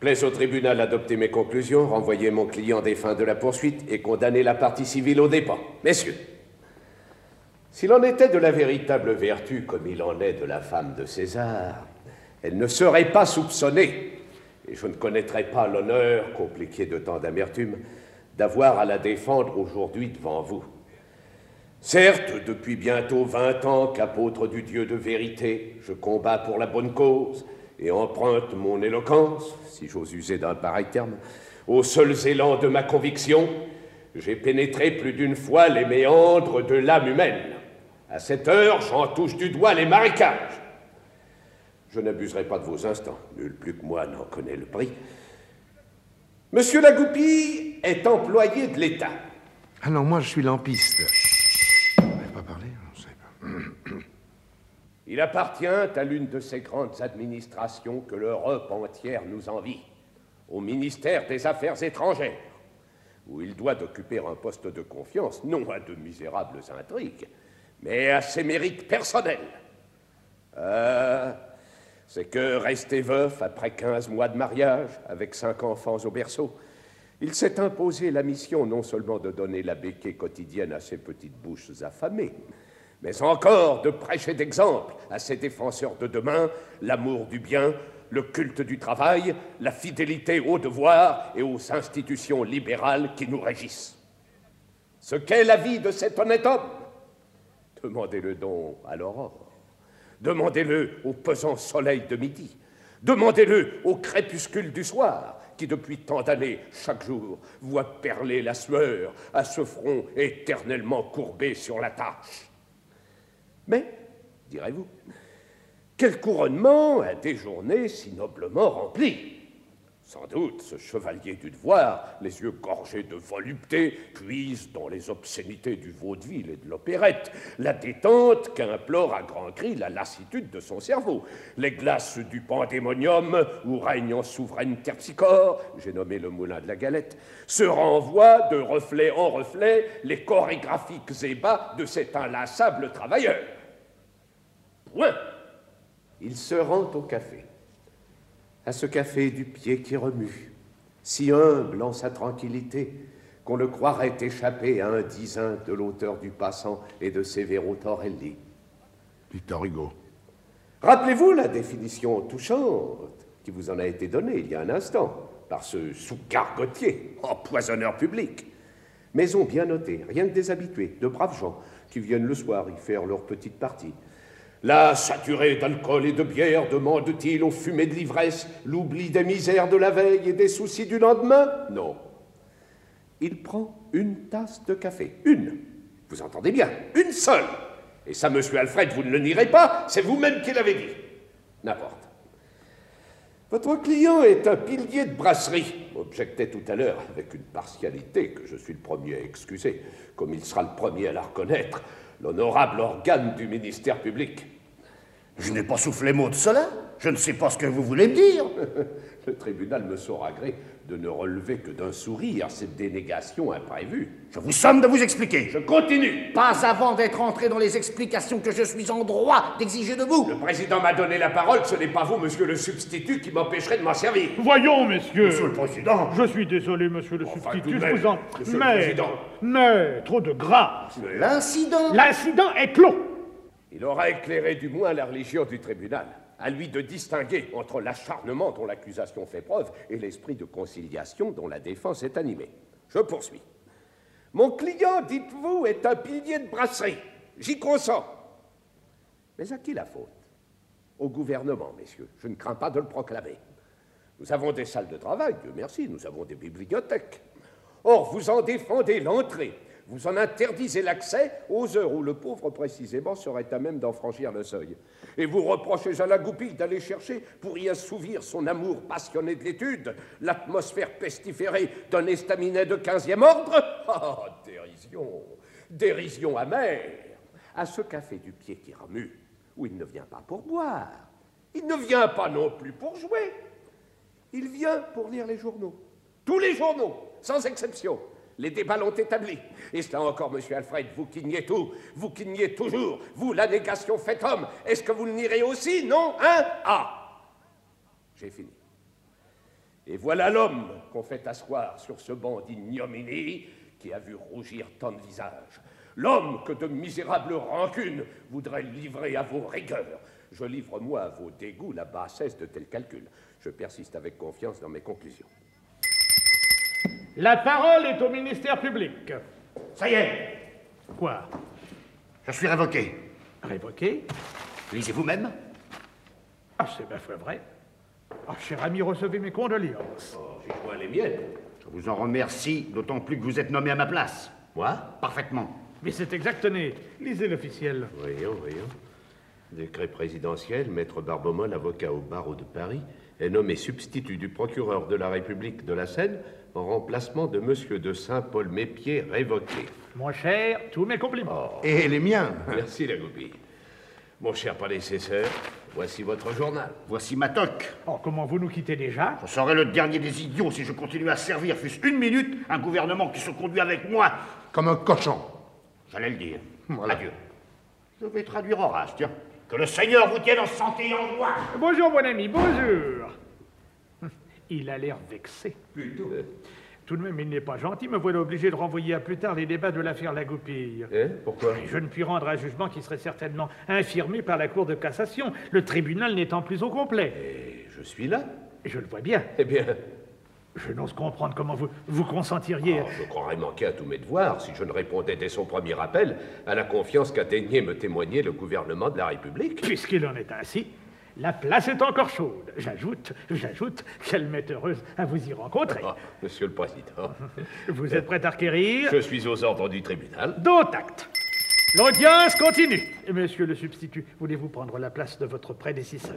Plaise au tribunal d'adopter mes conclusions, renvoyer mon client des fins de la poursuite et condamner la partie civile aux dépens. Messieurs, s'il en était de la véritable vertu comme il en est de la femme de César, elle ne serait pas soupçonnée, et je ne connaîtrais pas l'honneur, compliqué de tant d'amertume, d'avoir à la défendre aujourd'hui devant vous. Certes, depuis bientôt 20 ans qu'apôtre du Dieu de vérité, je combats pour la bonne cause et emprunte mon éloquence, si j'ose user d'un pareil terme, aux seuls élans de ma conviction. J'ai pénétré plus d'une fois les méandres de l'âme humaine. À cette heure, j'en touche du doigt les marécages. Je n'abuserai pas de vos instants, nul plus que moi n'en connaît le prix. Monsieur Lagoupille est employé de l'État. Ah non, moi je suis lampiste. Vous n'avez pas parlé? Je ne sais pas. Il appartient à l'une de ces grandes administrations que l'Europe entière nous envie, au ministère des Affaires étrangères, où il doit occuper un poste de confiance, non à de misérables intrigues, mais à ses mérites personnels. C'est que, resté veuf après 15 mois de mariage, avec 5 enfants au berceau, il s'est imposé la mission non seulement de donner la béquée quotidienne à ses petites bouches affamées, mais encore de prêcher d'exemple à ses défenseurs de demain l'amour du bien, le culte du travail, la fidélité aux devoirs et aux institutions libérales qui nous régissent. Ce qu'est la vie de cet honnête homme, demandez-le donc à l'aurore. Demandez-le au pesant soleil de midi. Demandez-le au crépuscule du soir, qui depuis tant d'années, chaque jour, voit perler la sueur à ce front éternellement courbé sur la tâche. Mais, direz-vous, quel couronnement à des journées si noblement remplies! Sans doute, ce chevalier du devoir, les yeux gorgés de volupté, puise dans les obscénités du vaudeville et de l'opérette, la détente qu'implore à grands cris la lassitude de son cerveau, les glaces du pandémonium où règne en souveraine terpsichore, j'ai nommé le moulin de la galette, se renvoient de reflet en reflet les chorégraphiques ébats de cet inlassable travailleur. Point. Il se rend au café. À ce café du pied qui remue, si humble en sa tranquillité, qu'on le croirait échappé à un disin de l'auteur du Passant et de Severo Torelli. Victor Hugo. Rappelez-vous la définition touchante qui vous en a été donnée il y a un instant, par ce sous-gargotier, empoisonneur public. Maison bien notée, rien que des habitués, de braves gens, qui viennent le soir y faire leur petite partie. Là, saturé d'alcool et de bière, demande-t-il aux fumées de l'ivresse l'oubli des misères de la veille et des soucis du lendemain? Non. Il prend une tasse de café. Une. Vous entendez bien, une seule. Et ça, monsieur Alfred, vous ne le nierez pas, c'est vous-même qui l'avez dit. N'importe. Votre client est un pilier de brasserie, objectait tout à l'heure, avec une partialité que je suis le premier à excuser, comme il sera le premier à la reconnaître, l'honorable organe du ministère public. Je n'ai pas soufflé mot de cela. Je ne sais pas ce que vous voulez me dire. Le tribunal me saura gré de ne relever que d'un sourire cette dénégation imprévue. Je vous somme de vous expliquer. Je continue. Pas avant d'être entré dans les explications que je suis en droit d'exiger de vous. Le président m'a donné la parole, ce n'est pas vous, monsieur le substitut, qui m'empêcherait de m'en servir. Voyons, messieurs. Monsieur le Président. Je suis désolé, monsieur le substitut, je vous en... Monsieur le Président. Mais, trop de grâce. L'incident. L'incident est clos. Il aura éclairé du moins la religion du tribunal. À lui de distinguer entre l'acharnement dont l'accusation fait preuve et l'esprit de conciliation dont la défense est animée. Je poursuis. Mon client, dites-vous, est un pilier de brasserie. J'y consens. Mais à qui la faute? Au gouvernement, messieurs. Je ne crains pas de le proclamer. Nous avons des salles de travail, Dieu merci, nous avons des bibliothèques. Or, vous en défendez l'entrée. Vous en interdisez l'accès aux heures où le pauvre, précisément, serait à même d'en franchir le seuil. Et vous reprochez à Lagoupille d'aller chercher, pour y assouvir son amour passionné de l'étude, l'atmosphère pestiférée d'un estaminet de 15e ordre. Oh, dérision, dérision amère. À ce café du pied qui remue, où il ne vient pas pour boire, il ne vient pas non plus pour jouer, il vient pour lire les journaux. Tous les journaux, sans exception. Les débats l'ont établi. Et cela encore, monsieur Alfred, vous qui niez tout, vous qui niez toujours, vous, la négation faite homme, est-ce que vous le nierez aussi, non, hein? Ah! J'ai fini. Et voilà l'homme qu'on fait asseoir sur ce banc d'ignominie qui a vu rougir tant de visages. L'homme que de misérables rancunes voudraient livrer à vos rigueurs. Je livre, moi, à vos dégoûts la bassesse de tels calculs. Je persiste avec confiance dans mes conclusions. La parole est au ministère public. Ça y est, Quoi? je suis révoqué. Révoqué? Lisez vous-même. Ah, c'est ma foi vrai. Ah, cher ami, recevez mes condoléances. Oh, j'y joins les miennes. Je vous en remercie, d'autant plus que vous êtes nommé à ma place. Moi? Parfaitement. Mais c'est exactonné. Lisez l'officiel. Voyons. Décret présidentiel, Maître Barbomol, avocat au barreau de Paris, est nommé substitut du procureur de la République de la Seine en remplacement de Monsieur de Saint-Paul-Mépier, révoqué. Mon cher, tous mes compliments. Et les miens. Merci, la goupille. Mon cher prédécesseur, voici votre journal. Voici ma toque. Oh, comment vous nous quittez déjà? Je serai le dernier des idiots si je continue à servir, fût-ce une minute, un gouvernement qui se conduit avec moi. Comme un cochon. J'allais le dire. Voilà. Adieu. Je vais traduire Horace, tiens. Que le Seigneur vous tienne en santé et en gloire. Bonjour, mon ami, bonjour. Il a l'air vexé. Plutôt. Tout de même, il n'est pas gentil. Me voilà obligé de renvoyer à plus tard les débats de l'affaire Lagoupille. Pourquoi? Je ne puis rendre un jugement qui serait certainement infirmé par la Cour de cassation, le tribunal n'étant plus au complet. Et je suis là. Je le vois bien. Eh bien, Je n'ose comprendre comment vous consentiriez. je croirais manquer à tous mes devoirs si je ne répondais dès son premier appel à la confiance qu'a daigné me témoigner le gouvernement de la République. Puisqu'il en est ainsi, la place est encore chaude. J'ajoute qu'elle m'est heureuse à vous y rencontrer. Ah, Monsieur le Président, Vous êtes prêt à requérir? je suis aux ordres du tribunal. Dont acte. L'audience continue. Et monsieur le substitut, voulez-vous prendre la place de votre prédécesseur?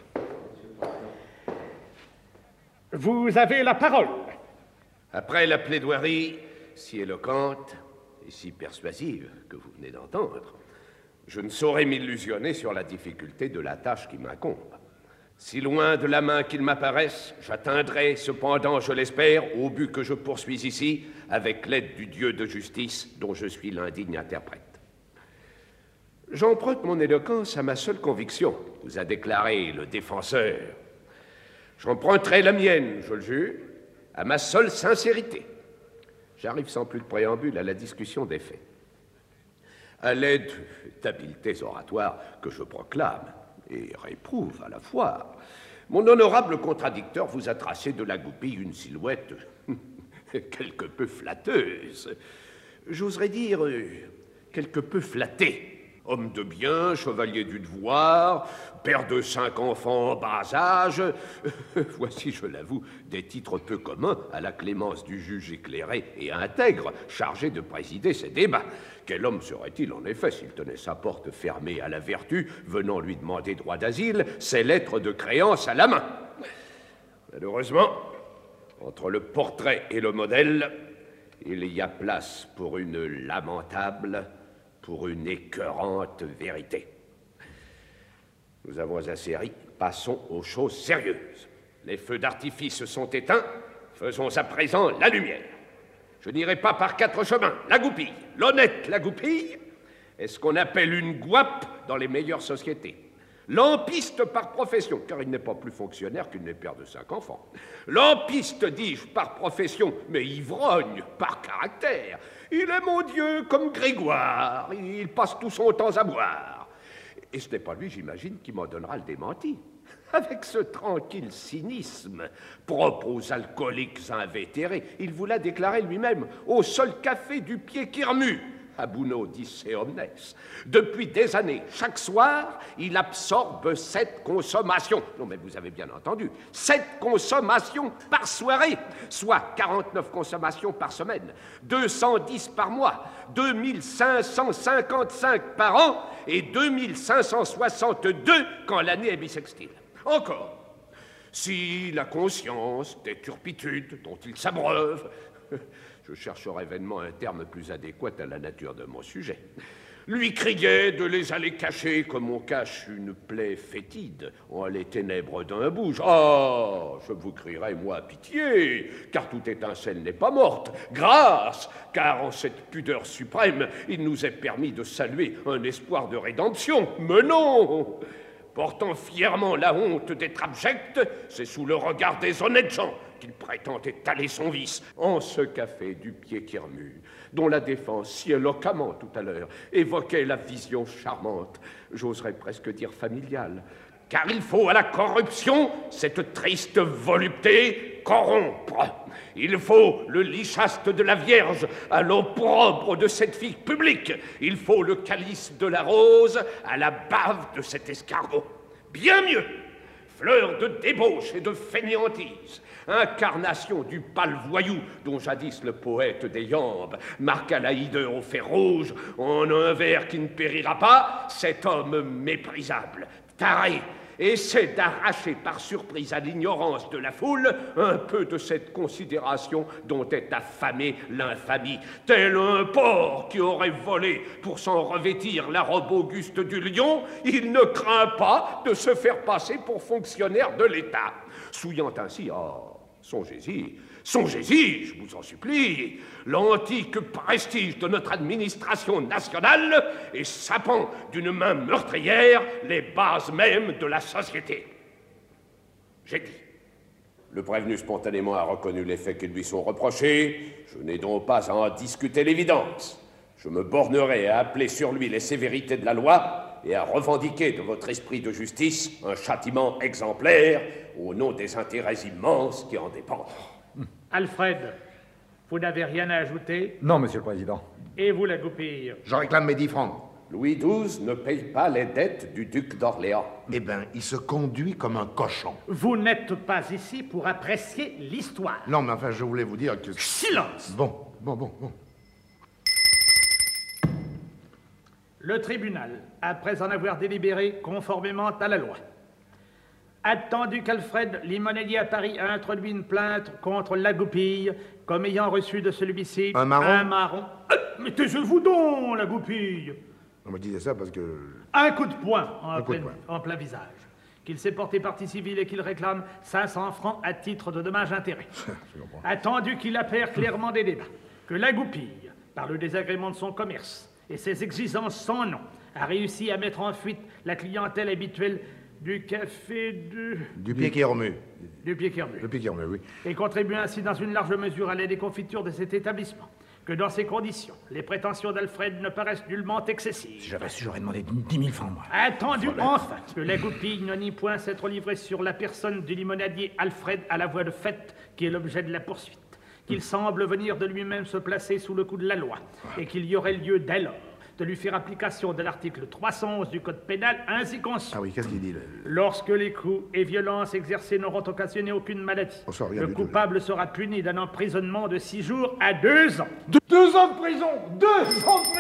Vous avez la parole. Après la plaidoirie si éloquente et si persuasive que vous venez d'entendre, je ne saurais m'illusionner sur la difficulté de la tâche qui m'incombe. Si loin de la main qu'il m'apparaisse, j'atteindrai cependant, je l'espère, au but que je poursuis ici, avec l'aide du Dieu de justice dont je suis l'indigne interprète. J'emprunte mon éloquence à ma seule conviction, vous a déclaré le défenseur. J'emprunterai la mienne, je le jure, à ma seule sincérité. J'arrive sans plus de préambule à la discussion des faits. À l'aide d'habiletés oratoires que je proclame et réprouve à la fois, mon honorable contradicteur vous a tracé de la goupille une silhouette quelque peu flatteuse. J'oserais dire quelque peu flattée. Homme de bien, chevalier du devoir, père de 5 enfants en bas âge. Voici, je l'avoue, des titres peu communs à la clémence du juge éclairé et intègre, chargé de présider ces débats. Quel homme serait-il, en effet, s'il tenait sa porte fermée à la vertu, venant lui demander droit d'asile, ses lettres de créance à la main? Malheureusement, entre le portrait et le modèle, il y a place pour une lamentable, pour une écœurante vérité. Nous avons assez ri, passons aux choses sérieuses. Les feux d'artifice sont éteints, faisons à présent la lumière. Je n'irai pas par 4 chemins. La goupille, l'honnête la goupille, est ce qu'on appelle une gouape dans les meilleures sociétés. Lampiste par profession, car il n'est pas plus fonctionnaire qu'il n'est père de 5 enfants. Lampiste, dis-je, par profession, mais ivrogne par caractère. Il est, mon Dieu, comme Grégoire, il passe tout son temps à boire. Et ce n'est pas lui, j'imagine, qui m'en donnera le démenti. Avec ce tranquille cynisme propre aux alcooliques invétérés, il vous l'a déclaré lui-même, au seul café du pied qui remue. Abuno disse omnes. Depuis des années, chaque soir, il absorbe 7 consommations. Non, mais vous avez bien entendu, 7 consommations par soirée, soit 49 consommations par semaine, 210 par mois, 2555 par an et 2562 quand l'année est bissextile. Encore, si la conscience des turpitudes dont il s'abreuve, je chercherai vainement un terme plus adéquat à la nature de mon sujet, lui criait de les aller cacher comme on cache une plaie fétide en les ténèbres d'un bouge. Oh, je vous crierai, moi, pitié, car toute étincelle n'est pas morte. Grâce, car en cette pudeur suprême, il nous est permis de saluer un espoir de rédemption. Mais non! Portant fièrement la honte d'être abject, c'est sous le regard des honnêtes gens qu'il prétend étaler son vice en ce café du pied qui remue, dont la défense si éloquemment tout à l'heure évoquait la vision charmante, j'oserais presque dire familiale. Car il faut à la corruption cette triste volupté corrompre. Il faut le lit chaste de la Vierge à l'opprobre de cette fille publique. Il faut le calice de la rose à la bave de cet escargot. Bien mieux, fleur de débauche et de fainéantise, incarnation du pâle voyou dont jadis le poète des Yambes marqua la hideur au fer rouge en un vers qui ne périra pas, cet homme méprisable, taré, essaie d'arracher par surprise à l'ignorance de la foule un peu de cette considération dont est affamée l'infamie, tel un porc qui aurait volé pour s'en revêtir la robe auguste du lion, il ne craint pas de se faire passer pour fonctionnaire de l'État, souillant ainsi, songez-y, je vous en supplie, l'antique prestige de notre administration nationale et sapant d'une main meurtrière les bases mêmes de la société. J'ai dit. Le prévenu spontanément a reconnu les faits qui lui sont reprochés. Je n'ai donc pas à en discuter l'évidence. Je me bornerai à appeler sur lui les sévérités de la loi et à revendiquer de votre esprit de justice un châtiment exemplaire au nom des intérêts immenses qui en dépendent. Alfred, vous n'avez rien à ajouter? Non, Monsieur le Président. Et vous, la goupille? Je réclame mes 10 francs. Louis XII ne paye pas les dettes du duc d'Orléans. Eh ben, il se conduit comme un cochon. Vous n'êtes pas ici pour apprécier l'histoire. Non, mais enfin, je voulais vous dire que... Silence! Bon. Le tribunal, après en avoir délibéré conformément à la loi, attendu qu'Alfred Limonadier à Paris a introduit une plainte contre la goupille, comme ayant reçu de celui-ci un marron. Mais taisez-vous donc, la goupille! On me disait ça parce que... Un coup de poing en plein visage. Qu'il s'est porté partie civile et qu'il réclame 500 francs à titre de dommages-intérêts. Attendu qu'il appert clairement des débats, que la goupille, par le désagrément de son commerce et ses exigences sans nom, a réussi à mettre en fuite la clientèle habituelle du café du pied qui remue. Du pied qui remue. Le pied qui remue, oui. Et contribue ainsi dans une large mesure à la déconfiture de cet établissement. Que dans ces conditions, les prétentions d'Alfred ne paraissent nullement excessives. Si j'avais su, j'aurais demandé 10 000 francs, moi. Attendu enfin que la goupille ne nie point s'être livrée sur la personne du limonadier Alfred à la voie de fait, qui est l'objet de la poursuite. Qu'il semble venir de lui-même se placer sous le coup de la loi, et qu'il y aurait lieu dès lors de lui faire application de l'article 311 du Code pénal ainsi conçu. Ah oui, qu'est-ce qu'il dit là? Lorsque les coups et violences exercés n'auront occasionné aucune maladie, le coupable sera puni d'un emprisonnement de 6 jours à 2 ans. 2 ans de prison! 2 ans de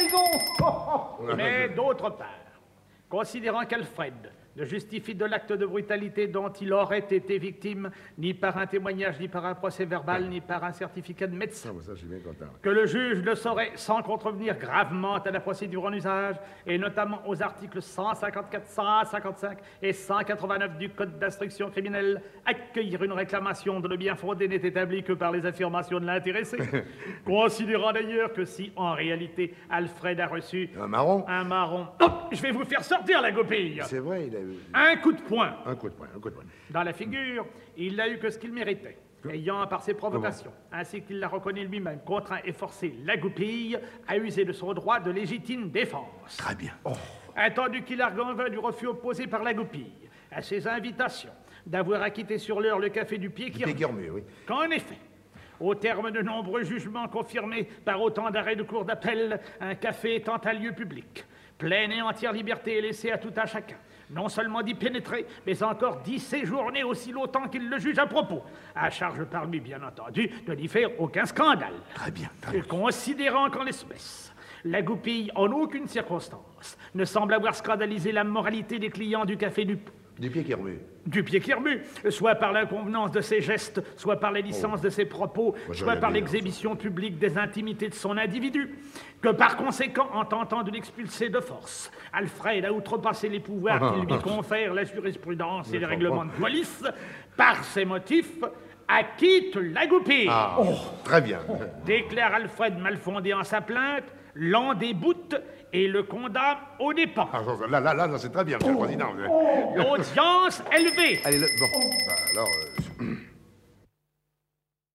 prison! Mais d'autre part, considérant qu'Alfred ne justifie de l'acte de brutalité dont il aurait été victime, ni par un témoignage, ni par un procès verbal, ni par un certificat de médecin. Ça, je suis bien content. Que le juge ne saurait, sans contrevenir gravement à la procédure en usage, et notamment aux articles 154, 155 et 189 du Code d'instruction criminelle, accueillir une réclamation de le bien fondé n'est établie que par les affirmations de l'intéressé. Considérant d'ailleurs que si, en réalité, Alfred a reçu... Un marron? Oh, je vais vous faire sortir la goupille! C'est vrai, il a eu... Un coup de poing. Un coup de poing. Dans la figure, il n'a eu que ce qu'il méritait, ayant, par ses provocations, ainsi qu'il l'a reconnu lui-même, contraint et forcé la goupille à user de son droit de légitime défense. Très bien. Attendu qu'il arguant en vain du refus opposé par la goupille à ses invitations d'avoir acquitté sur l'heure le café du pied qui remue, oui. Qu'en effet, au terme de nombreux jugements confirmés par autant d'arrêts de cour d'appel, un café étant un lieu public, pleine et entière liberté est laissée à tout un chacun, non seulement d'y pénétrer, mais encore d'y séjourner aussi longtemps qu'il le juge à propos, à charge par lui, bien entendu, de n'y faire aucun scandale. Très bien. Considérant qu'en l'espèce, la goupille, en aucune circonstance, ne semble avoir scandalisé la moralité des clients du café du pied qui remue. Du pied qui remue, soit par l'inconvenance de ses gestes, soit par la licence de ses propos, soit par l'exhibition publique des intimités de son individu, que par conséquent, en tentant de l'expulser de force, Alfred a outrepassé les pouvoirs qui lui confèrent la jurisprudence et les règlements de police, par ces motifs, acquitte la goupille. Très bien. Déclare Alfred mal fondé en sa plainte, l'en déboute et le condamne aux dépens. Là, c'est très bien, Monsieur le Président. L'audience est levée. Allez, bon. Alors...